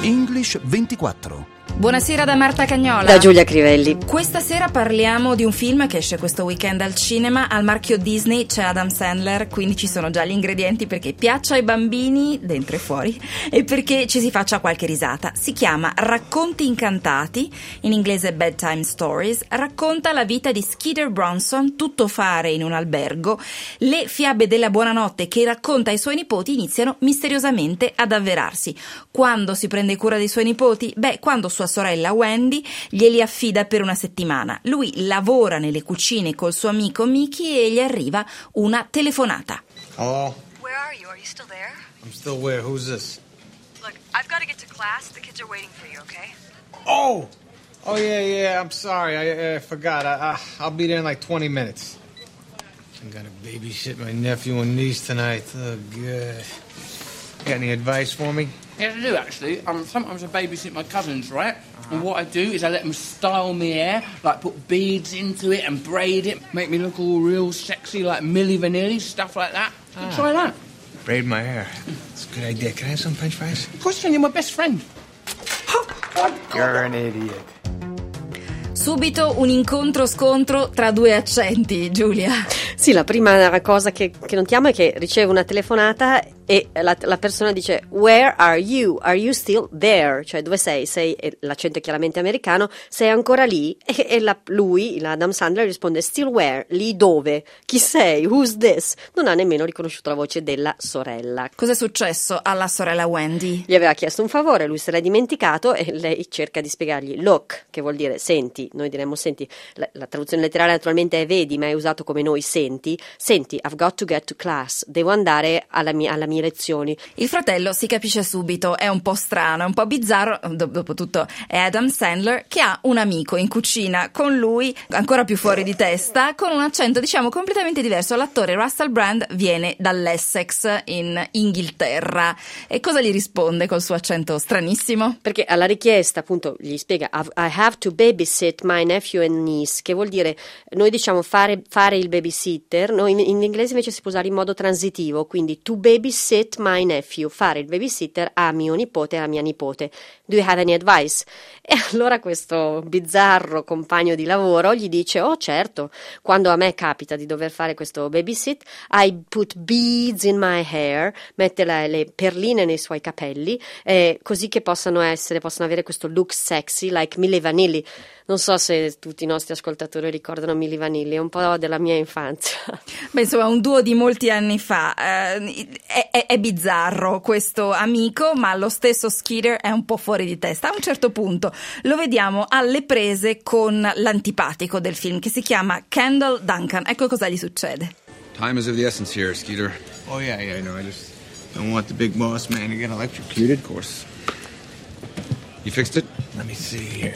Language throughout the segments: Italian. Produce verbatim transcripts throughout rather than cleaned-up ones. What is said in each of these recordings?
English ventiquattro. Buonasera da Marta Cagnola. Da Giulia Crivelli. Questa sera parliamo di un film che esce questo weekend al cinema. Al marchio Disney c'è Adam Sandler, quindi ci sono già gli ingredienti perché piaccia ai bambini dentro e fuori e perché ci si faccia qualche risata. Si chiama Racconti incantati, in inglese Bedtime Stories. Racconta la vita di Skeeter Bronson, tuttofare in un albergo. Le fiabe della buonanotte che racconta ai suoi nipoti iniziano misteriosamente ad avverarsi. Quando si prende cura dei suoi nipoti? Beh, quando sua sorella Wendy glieli affida per una settimana. Lui lavora nelle cucine col suo amico Mickey e gli arriva una telefonata. Hello? Where are you? Are you still there? I'm still where? Who's this? Look, I've got to get to class. The kids are waiting for you, okay? Oh! Oh, yeah, yeah, I'm sorry. I, I forgot. I, I, I'll be there in like twenty minutes. I gotta babysit my nephew and niece tonight. Oh, good. Got any advice for me? Yes, I do, actually. Um, sometimes I babysit my cousins, right? Uh-huh. And what I do is I let them style me hair, like put beads into it and braid it, make me look all real sexy, like Milli Vanilli, stuff like that. Ah. Try that. Braid my hair. That's a good idea. Can I have some french fries? Of course, you're my best friend. You're an idiot. Subito un incontro-scontro tra due accenti, Giulia. Sì, la prima cosa che, che notiamo è che riceve una telefonata e la, la persona dice "Where are you? Are you still there?" Cioè, dove sei? Sei, e l'accento è chiaramente americano, sei ancora lì? E, e la, lui, l'Adam Sandler, risponde "Still where? Lì dove? Chi sei? Who's this?" Non ha nemmeno riconosciuto la voce della sorella. Cos'è successo alla sorella Wendy? Gli aveva chiesto un favore, lui se l'è dimenticato e lei cerca di spiegargli "Look", che vuol dire senti, noi diremmo senti, la, la traduzione letterale naturalmente è vedi, ma è usato come noi senti, senti, I've got to get to class, devo andare alla mia, alla mia lezioni. Il fratello si capisce subito, è un po' strano, è un po' bizzarro, do- dopotutto è Adam Sandler che ha un amico in cucina con lui, ancora più fuori di testa, con un accento diciamo completamente diverso. L'attore Russell Brand viene dall'Essex in Inghilterra e cosa gli risponde col suo accento stranissimo? Perché alla richiesta appunto gli spiega I have to babysit my nephew and niece, che vuol dire noi diciamo fare, fare il babysitter, noi in, in inglese invece si può usare in modo transitivo, quindi to babysit Sit my nephew, fare il babysitter a mio nipote e alla mia nipote. Do you have any advice? E allora questo bizzarro compagno di lavoro gli dice oh certo, quando a me capita di dover fare questo babysit I put beads in my hair, mette la, le perline nei suoi capelli eh, così che possano essere, possano avere questo look sexy like Milli Vanilli. Non so se tutti i nostri ascoltatori ricordano Milli Vanilli, è un po' della mia infanzia. Beh, insomma, un duo di molti anni fa. Eh, è, è, è bizzarro questo amico, ma lo stesso Skeeter è un po' fuori di testa. A un certo punto lo vediamo alle prese con l'antipatico del film, che si chiama Kendall Duncan. Ecco cosa gli succede. Time is of the essence here, Skeeter. Oh, yeah, yeah, I know. I just don't want the big boss man to get electrocuted. Of course. You fixed it? Let me see here.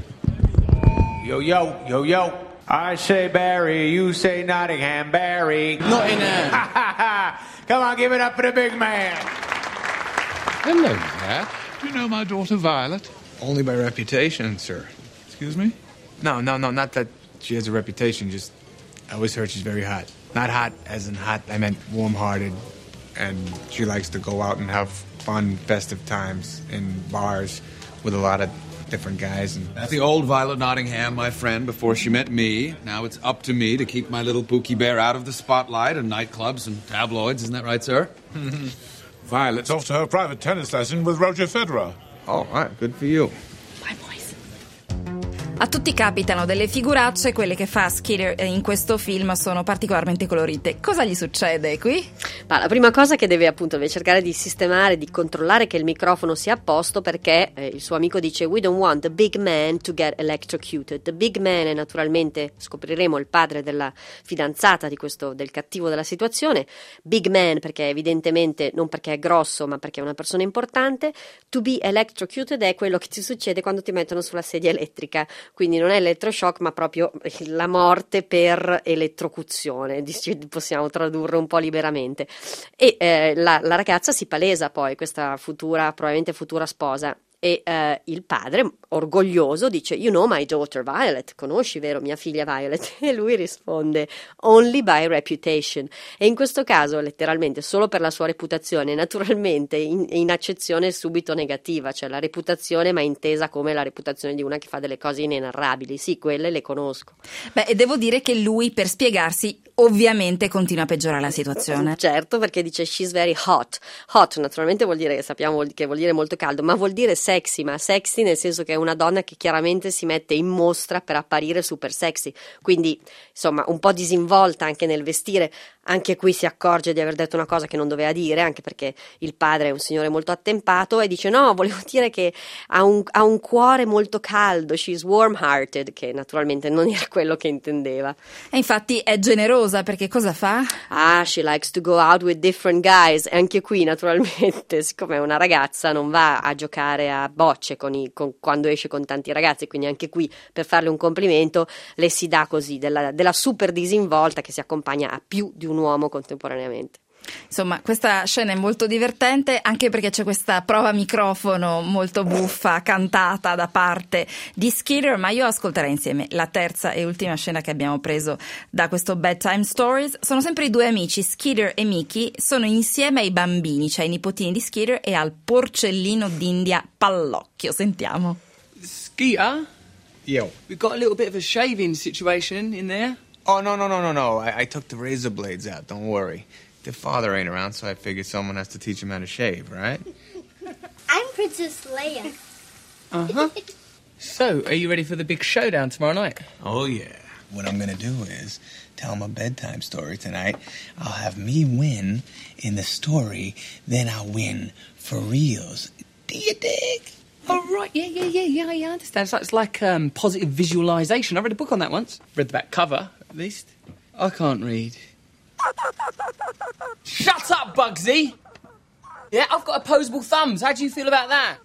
Yo, yo, yo, yo. I say Barry, you say Nottingham, Barry. Nottingham. Come on, give it up for the big man. Hello there. Do you know my daughter Violet? Only by reputation, sir. Excuse me? No, no, no, not that she has a reputation, just I always heard she's very hot. Not hot as in hot, I meant warm-hearted, and she likes to go out and have fun, festive times in bars with a lot of different guys. And That's the old Violet Nottingham, my friend, before she met me. Now it's up to me to keep my little Pookie Bear out of the spotlight and nightclubs and tabloids. Isn't that right, sir? Violet's off to her private tennis lesson with Roger Federer. oh, all right, good for you. Bye, boys. A tutti capitano delle figuracce, quelle che fa Skeeter in questo film sono particolarmente colorite. Cosa gli succede qui? Ma la prima cosa che deve appunto deve cercare di sistemare, di controllare che il microfono sia a posto, perché eh, il suo amico dice "We don't want the big man to get electrocuted". The big man è naturalmente, scopriremo, il padre della fidanzata di questo, del cattivo della situazione. Big man perché evidentemente non perché è grosso ma perché è una persona importante. To be electrocuted è quello che ti succede quando ti mettono sulla sedia elettrica, quindi non è elettroshock ma proprio la morte per elettrocuzione, possiamo tradurre un po' liberamente. E eh, la, la ragazza si palesa poi, questa futura, probabilmente futura sposa, E uh, il padre, orgoglioso, dice you know my daughter Violet, conosci vero mia figlia Violet? E lui risponde only by reputation. E in questo caso letteralmente solo per la sua reputazione, naturalmente in, in accezione subito negativa, cioè la reputazione ma intesa come la reputazione di una che fa delle cose inenarrabili. Sì, quelle le conosco. Beh, e devo dire che lui, per spiegarsi, ovviamente continua a peggiorare la situazione. Certo, perché dice she's very hot. Hot naturalmente vuol dire, sappiamo che vuol dire molto caldo, ma vuol dire sexy, ma sexy nel senso che è una donna che chiaramente si mette in mostra per apparire super sexy, quindi insomma un po' disinvolta anche nel vestire. Anche qui si accorge di aver detto una cosa che non doveva dire, anche perché il padre è un signore molto attempato e dice no, volevo dire che ha un, ha un cuore molto caldo, she's warm hearted, che naturalmente non era quello che intendeva. E infatti è generosa, perché cosa fa? Ah, she likes to go out with different guys. E anche qui naturalmente, siccome è una ragazza, non va a giocare a bocce con i, con, quando esce con tanti ragazzi, quindi anche qui per farle un complimento le si dà così della, della super disinvolta che si accompagna a più di un uomo contemporaneamente. Insomma, questa scena è molto divertente anche perché c'è questa prova microfono molto buffa cantata da parte di Skeeter, ma io ascolterei insieme la terza e ultima scena che abbiamo preso da questo Bedtime Stories. Sono sempre i due amici, Skeeter e Mickey, sono insieme ai bambini, cioè ai nipotini di Skeeter, e al porcellino d'India Pallocchio. Sentiamo. Skeeter? Yo. We've got a little bit of a shaving situation in there. Oh, no, no, no, no, no. I, I took the razor blades out, don't worry. Their father ain't around, so I figured someone has to teach him how to shave, right? I'm Princess Leia. Uh-huh. So, are you ready for the big showdown tomorrow night? Oh, yeah. What I'm gonna do is tell him a bedtime story tonight. I'll have me win in the story, then I'll win for reals. Do you dig? Oh, right, yeah, yeah, yeah, yeah, yeah, I understand. It's like, it's like um, positive visualization. I read a book on that once. Read the back cover, at least. I can't read. Shut up, Bugsy! Yeah, I've got opposable thumbs. How do you feel about that?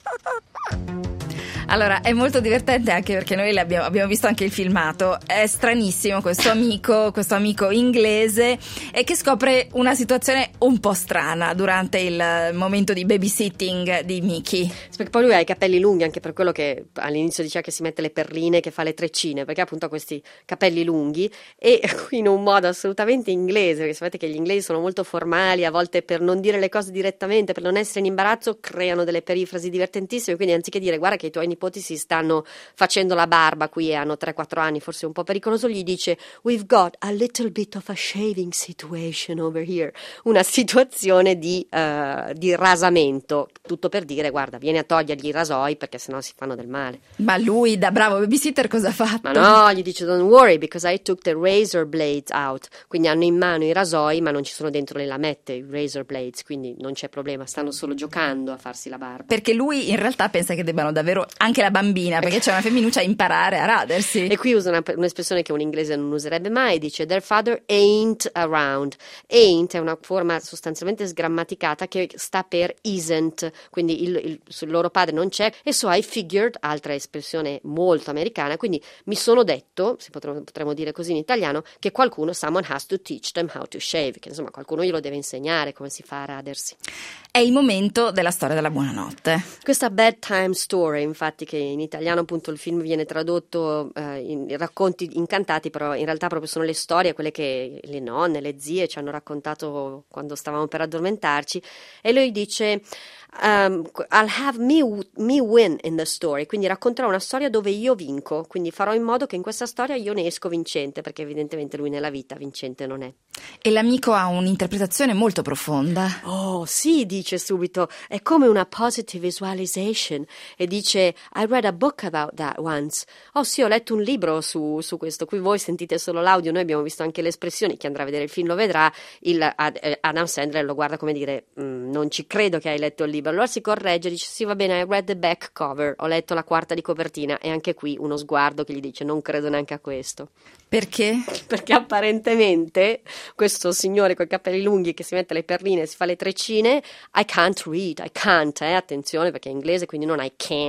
Allora, è molto divertente anche perché noi l'abbiamo, abbiamo visto anche il filmato. È stranissimo questo amico, questo amico inglese e che scopre una situazione un po' strana durante il momento di babysitting di Mickey. Perché poi lui ha i capelli lunghi, anche per quello che all'inizio diceva che si mette le perline, che fa le treccine, perché appunto ha questi capelli lunghi e in un modo assolutamente inglese, perché sapete che gli inglesi sono molto formali, a volte per non dire le cose direttamente, per non essere in imbarazzo, creano delle perifrasi divertentissime, quindi anziché dire guarda che i tuoi nipoti si stanno facendo la barba qui e hanno tre quattro anni, forse un po' pericoloso, gli dice we've got a little bit of a shaving situation over here, una situazione di, uh, di rasamento, tutto per dire guarda vieni a togliergli i rasoi perché sennò si fanno del male. Ma lui da bravo babysitter cosa ha fatto? Ma no, gli dice don't worry because I took the razor blades out, quindi hanno in mano i rasoi ma non ci sono dentro le lamette, i razor blades, quindi non c'è problema, stanno solo giocando a farsi la barba. Perché lui in realtà pensa che debbano davvero anche la bambina, perché c'è una femminuccia, a imparare a radersi. E qui usa una, un'espressione che un inglese non userebbe mai, dice their father ain't around. Ain't è una forma sostanzialmente sgrammaticata che sta per isn't, quindi il, il, il loro padre non c'è, e so I figured, altra espressione molto americana, quindi mi sono detto, se potremmo, potremmo dire così in italiano, che qualcuno, someone has to teach them how to shave, che insomma qualcuno glielo deve insegnare come si fa a radersi. È il momento della storia della buonanotte. Questa bedtime story, infatti, che in italiano appunto il film viene tradotto eh, in racconti incantati, però in realtà proprio sono le storie, quelle che le nonne, le zie ci hanno raccontato quando stavamo per addormentarci, e lui dice um, I'll have me, me win in the story, quindi racconterò una storia dove io vinco, quindi farò in modo che in questa storia io ne esco vincente, perché evidentemente lui nella vita vincente non è. E l'amico ha un'interpretazione molto profonda. Oh sì, dice subito, è come una positive visualization, e dice I read a book about that once. Oh sì, ho letto un libro su, su questo. Qui voi sentite solo l'audio, noi abbiamo visto anche le espressioni, chi andrà a vedere il film lo vedrà. Il, Adam Sandler lo guarda come dire non ci credo che hai letto il libro, allora si corregge, dice sì va bene, I read the back cover, ho letto la quarta di copertina, e anche qui uno sguardo che gli dice non credo neanche a questo. Perché? Perché apparentemente questo signore con i capelli lunghi che si mette le perline e si fa le treccine, I can't read, I can't, eh, attenzione perché è inglese, quindi non I can't read,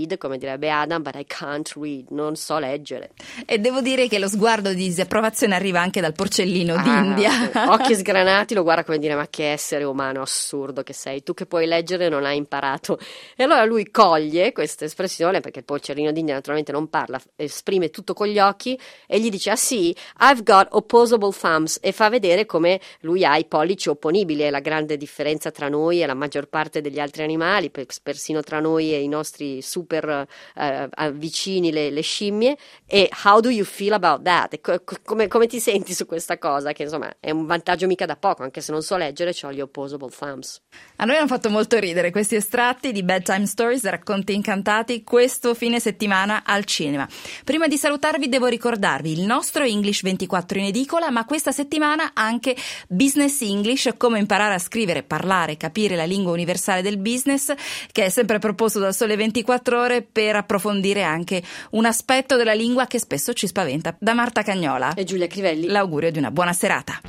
read, come direbbe Adam, but I can't read, non so leggere. E devo dire che lo sguardo di disapprovazione arriva anche dal porcellino Ah, d'India. occhi sgranati, lo guarda come dire: ma che essere umano assurdo che sei, tu che puoi leggere non hai imparato. E allora lui coglie questa espressione, perché il porcellino d'India naturalmente non parla, esprime tutto con gli occhi, e gli dice: ah sì, I've got opposable thumbs, e fa vedere come lui ha i pollici opponibili. È la grande differenza tra noi e la maggior parte degli altri animali, persino tra noi e i nostri super eh, vicini, le, le scimmie. E how do you feel about that? Come, come ti senti su questa cosa, che insomma è un vantaggio mica da poco, anche se non so leggere, ho gli opposable thumbs. A noi hanno fatto molto ridere questi estratti di Bedtime Stories, racconti incantati, questo fine settimana al cinema. Prima di salutarvi devo ricordarvi il nostro English ventiquattro in edicola, ma questa settimana anche Business English, come imparare a scrivere, parlare, capire la lingua universale del business, che è sempre proposto dal Sole ventiquattro Ore per approfondire anche un aspetto della lingua che spesso ci spaventa. Da Marta Cagnola e Giulia Crivelli, l'augurio di una buona serata.